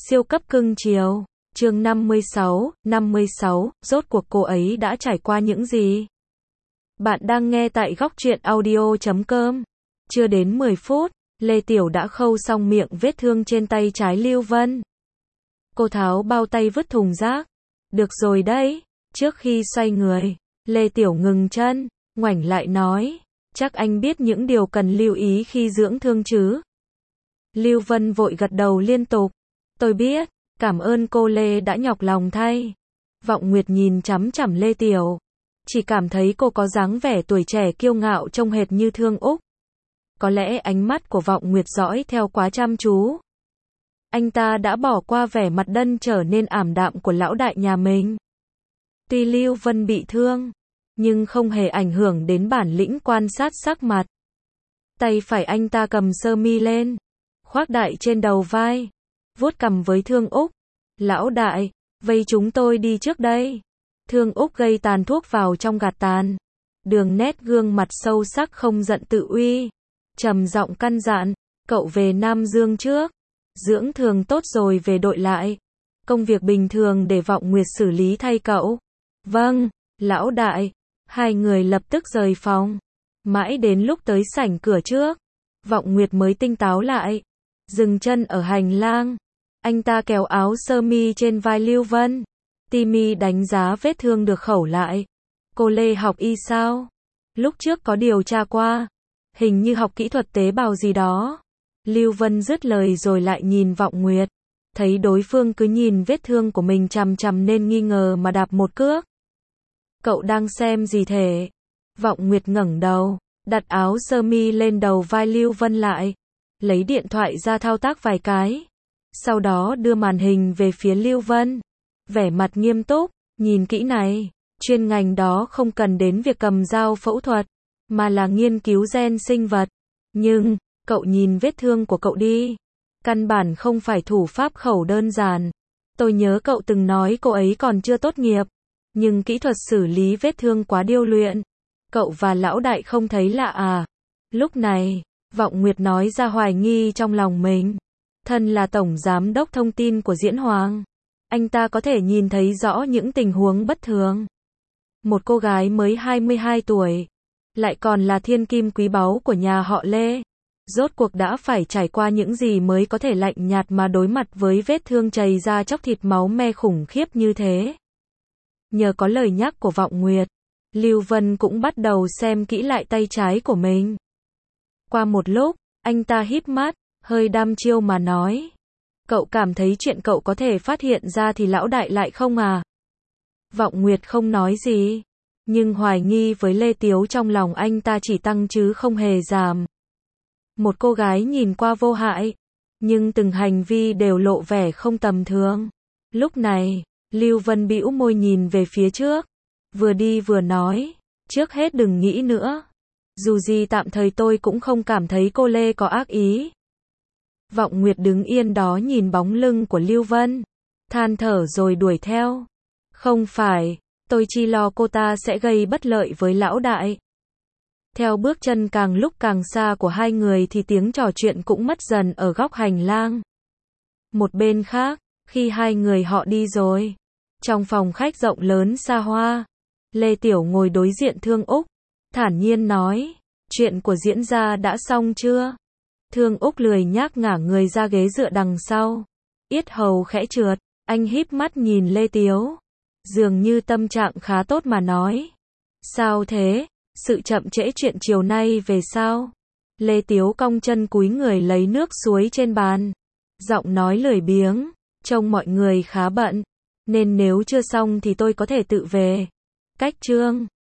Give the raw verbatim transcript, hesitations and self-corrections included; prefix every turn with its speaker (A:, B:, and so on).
A: Siêu cấp cưng chiều. Chương năm mươi sáu, năm mươi sáu, rốt cuộc cô ấy đã trải qua những gì? Bạn đang nghe tại góc truyện audio chấm com. Chưa đến mười phút, Lê Tiểu đã khâu xong miệng vết thương trên tay trái Lưu Vân. Cô tháo bao tay vứt thùng rác. Được rồi đấy. Trước khi xoay người, Lê Tiểu ngừng chân, ngoảnh lại nói, chắc anh biết những điều cần lưu ý khi dưỡng thương chứ? Lưu Vân vội gật đầu liên tục. Tôi biết, cảm ơn cô Lê đã nhọc lòng thay. Vọng Nguyệt nhìn chằm chằm Lê Tiểu. Chỉ cảm thấy cô có dáng vẻ tuổi trẻ kiêu ngạo trông hệt như Thương Úc. Có lẽ ánh mắt của Vọng Nguyệt dõi theo quá chăm chú. Anh ta đã bỏ qua vẻ mặt đân trở nên ảm đạm của lão đại nhà mình. Tuy Lưu Vân bị thương, nhưng không hề ảnh hưởng đến bản lĩnh quan sát sắc mặt. Tay phải anh ta cầm sơ mi lên, khoác đại trên đầu vai, vuốt cằm với Thương Úc. Lão đại, vây chúng tôi đi trước đây. Thương Úc gây tàn thuốc vào trong gạt tàn. Đường nét gương mặt sâu sắc không giận tự uy. Trầm giọng căn dặn, cậu về Nam Dương trước. Dưỡng thường tốt rồi về đội lại. Công việc bình thường để Vọng Nguyệt xử lý thay cậu. Vâng, lão đại. Hai người lập tức rời phòng. Mãi đến lúc tới sảnh cửa trước, Vọng Nguyệt mới tinh táo lại. Dừng chân ở hành lang. Anh ta kéo áo sơ mi trên vai Lưu Vân. Timmy đánh giá vết thương được khẩu lại. Cô Lê học y sao? Lúc trước có điều tra qua. Hình như học kỹ thuật tế bào gì đó. Lưu Vân dứt lời rồi lại nhìn Vọng Nguyệt. Thấy đối phương cứ nhìn vết thương của mình chằm chằm nên nghi ngờ mà đạp một cước. Cậu đang xem gì thế? Vọng Nguyệt ngẩng đầu, đặt áo sơ mi lên đầu vai Lưu Vân lại. Lấy điện thoại ra thao tác vài cái. Sau đó đưa màn hình về phía Lưu Vân. Vẻ mặt nghiêm túc, nhìn kỹ này. Chuyên ngành đó không cần đến việc cầm dao phẫu thuật, mà là nghiên cứu gen sinh vật. Nhưng, cậu nhìn vết thương của cậu đi. Căn bản không phải thủ pháp khẩu đơn giản. Tôi nhớ cậu từng nói cô ấy còn chưa tốt nghiệp. Nhưng kỹ thuật xử lý vết thương quá điêu luyện. Cậu và lão đại không thấy lạ à? Lúc này, Vọng Nguyệt nói ra hoài nghi trong lòng mình. Thân là tổng giám đốc thông tin của Diễn Hoàng. Anh ta có thể nhìn thấy rõ những tình huống bất thường. Một cô gái mới hai mươi hai tuổi. Lại còn là thiên kim quý báu của nhà họ Lê. Rốt cuộc đã phải trải qua những gì mới có thể lạnh nhạt mà đối mặt với vết thương chảy ra chóc thịt máu me khủng khiếp như thế. Nhờ có lời nhắc của Vọng Nguyệt, Lưu Vân cũng bắt đầu xem kỹ lại tay trái của mình. Qua một lúc, anh ta híp mắt, hơi đăm chiêu mà nói. Cậu cảm thấy chuyện cậu có thể phát hiện ra thì lão đại lại không à? Vọng Nguyệt không nói gì, nhưng hoài nghi với Lê Tiếu trong lòng anh ta chỉ tăng chứ không hề giảm. Một cô gái nhìn qua vô hại, nhưng từng hành vi đều lộ vẻ không tầm thường. Lúc này, Lưu Vân bĩu môi nhìn về phía trước, vừa đi vừa nói, trước hết đừng nghĩ nữa. Dù gì tạm thời tôi cũng không cảm thấy cô Lê có ác ý. Vọng Nguyệt đứng yên đó nhìn bóng lưng của Lưu Vân, than thở rồi đuổi theo. Không phải, tôi chỉ lo cô ta sẽ gây bất lợi với lão đại. Theo bước chân càng lúc càng xa của hai người thì tiếng trò chuyện cũng mất dần ở góc hành lang. Một bên khác, khi hai người họ đi rồi, trong phòng khách rộng lớn xa hoa, Lê Tiểu ngồi đối diện Thương Úc, thản nhiên nói, chuyện của Diễn gia đã xong chưa? Thương Úc lười nhác ngả người ra ghế dựa đằng sau, yết hầu khẽ trượt, anh híp mắt nhìn Lê Tiếu, dường như tâm trạng khá tốt mà nói. Sao thế? Sự chậm trễ chuyện chiều nay về sao? Lê Tiếu cong chân cúi người lấy nước suối trên bàn, giọng nói lười biếng, trông mọi người khá bận, nên nếu chưa xong thì tôi có thể tự về. Cách chương